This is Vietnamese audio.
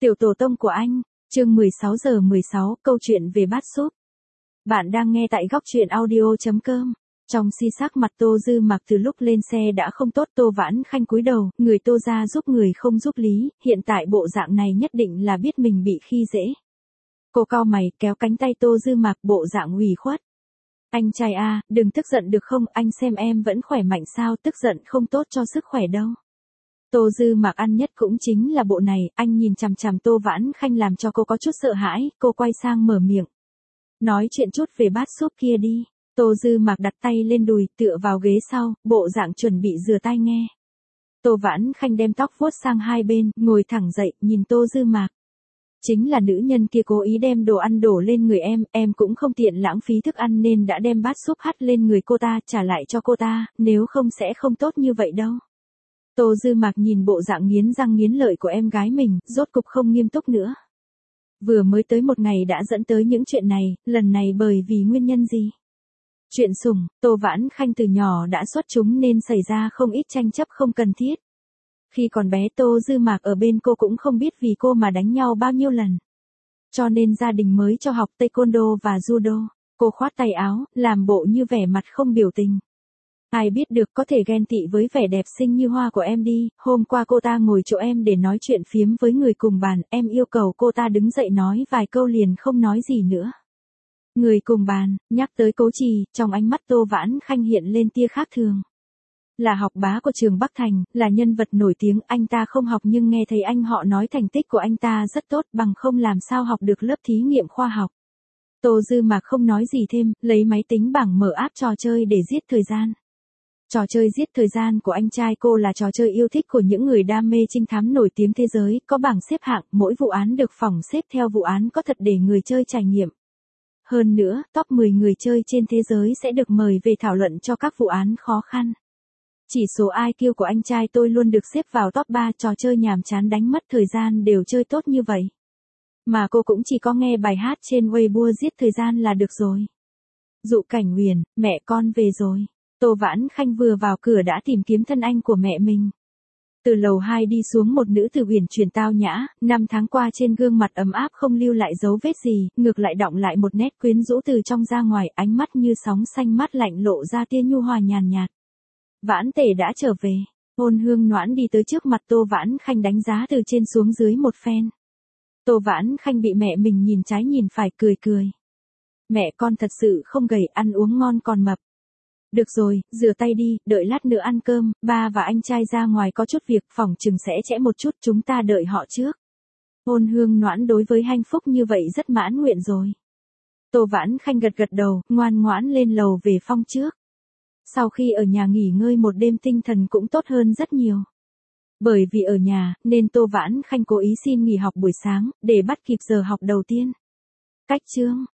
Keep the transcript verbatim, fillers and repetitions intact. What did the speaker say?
Tiểu tổ tông của anh, chương mười sáu giờ mười sáu, câu chuyện về bát súp. Bạn đang nghe tại góc truyện audio chấm com. Trong si sắc mặt Tô Dư Mạc từ lúc lên xe đã không tốt. Tô Vãn Khanh cúi đầu, người Tô ra giúp người không giúp lý, hiện tại bộ dạng này nhất định là biết mình bị khi dễ. Cô cau mày, kéo cánh tay Tô Dư Mạc, bộ dạng ủy khuất. Anh trai a, đừng tức giận được không, anh xem em vẫn khỏe mạnh sao, tức giận không tốt cho sức khỏe đâu. Tô Dư Mạc ăn nhất cũng chính là bộ này, anh nhìn chằm chằm Tô Vãn Khanh làm cho cô có chút sợ hãi, cô quay sang mở miệng. Nói chuyện chút về bát súp kia đi. Tô Dư Mạc đặt tay lên đùi, tựa vào ghế sau, bộ dạng chuẩn bị rửa tai nghe. Tô Vãn Khanh đem tóc vuốt sang hai bên, ngồi thẳng dậy, nhìn Tô Dư Mạc. Chính là nữ nhân kia cố ý đem đồ ăn đổ lên người em, em cũng không tiện lãng phí thức ăn nên đã đem bát súp hắt lên người cô ta, trả lại cho cô ta, nếu không sẽ không tốt như vậy đâu. Tô Dư Mạc nhìn bộ dạng nghiến răng nghiến lợi của em gái mình, rốt cục không nghiêm túc nữa. Vừa mới tới một ngày đã dẫn tới những chuyện này, lần này bởi vì nguyên nhân gì? Chuyện sủng, Tô Vãn Khanh từ nhỏ đã xuất chúng nên xảy ra không ít tranh chấp không cần thiết. Khi còn bé Tô Dư Mạc ở bên cô cũng không biết vì cô mà đánh nhau bao nhiêu lần. Cho nên gia đình mới cho học taekwondo và judo. Cô khoát tay áo, làm bộ như vẻ mặt không biểu tình. Ai biết được, có thể ghen tị với vẻ đẹp xinh như hoa của em đi, hôm qua cô ta ngồi chỗ em để nói chuyện phiếm với người cùng bàn, em yêu cầu cô ta đứng dậy nói vài câu liền không nói gì nữa. Người cùng bàn, nhắc tới Cố Trì, trong ánh mắt Tô Vãn Khanh hiện lên tia khác thường. Là học bá của trường Bắc Thành, là nhân vật nổi tiếng, anh ta không học nhưng nghe thấy anh họ nói thành tích của anh ta rất tốt, bằng không làm sao học được lớp thí nghiệm khoa học. Tô Dư Mạc không nói gì thêm, lấy máy tính bảng mở app trò chơi để giết thời gian. Trò chơi giết thời gian của anh trai cô là trò chơi yêu thích của những người đam mê trinh thám nổi tiếng thế giới, có bảng xếp hạng, mỗi vụ án được phỏng xếp theo vụ án có thật để người chơi trải nghiệm. Hơn nữa, top mười người chơi trên thế giới sẽ được mời về thảo luận cho các vụ án khó khăn. Chỉ số i kiu của anh trai tôi luôn được xếp vào top ba, trò chơi nhàm chán đánh mất thời gian đều chơi tốt như vậy. Mà cô cũng chỉ có nghe bài hát trên Weibo giết thời gian là được rồi. Dụ Cảnh Huyền, mẹ con về rồi. Tô Vãn Khanh vừa vào cửa đã tìm kiếm thân anh của mẹ mình. Từ lầu hai đi xuống một nữ tử huyền chuyển tao nhã, năm tháng qua trên gương mặt ấm áp không lưu lại dấu vết gì, ngược lại đọng lại một nét quyến rũ từ trong ra ngoài, ánh mắt như sóng xanh mát lạnh lộ ra tia nhu hòa nhàn nhạt. Vãn Tề đã trở về. Ôn Hương Noãn đi tới trước mặt Tô Vãn Khanh đánh giá từ trên xuống dưới một phen. Tô Vãn Khanh bị mẹ mình nhìn trái nhìn phải, cười cười. Mẹ con thật sự không gầy, ăn uống ngon còn mập. Được rồi, rửa tay đi, đợi lát nữa ăn cơm, ba và anh trai ra ngoài có chút việc, phỏng chừng sẽ trễ một chút, chúng ta đợi họ trước. Ôn Hương Noãn đối với hạnh phúc như vậy rất mãn nguyện rồi. Tô Vãn Khanh gật gật đầu, ngoan ngoãn lên lầu về phòng trước. Sau khi ở nhà nghỉ ngơi một đêm tinh thần cũng tốt hơn rất nhiều. Bởi vì ở nhà, nên Tô Vãn Khanh cố ý xin nghỉ học buổi sáng, để bắt kịp giờ học đầu tiên. Cách chương,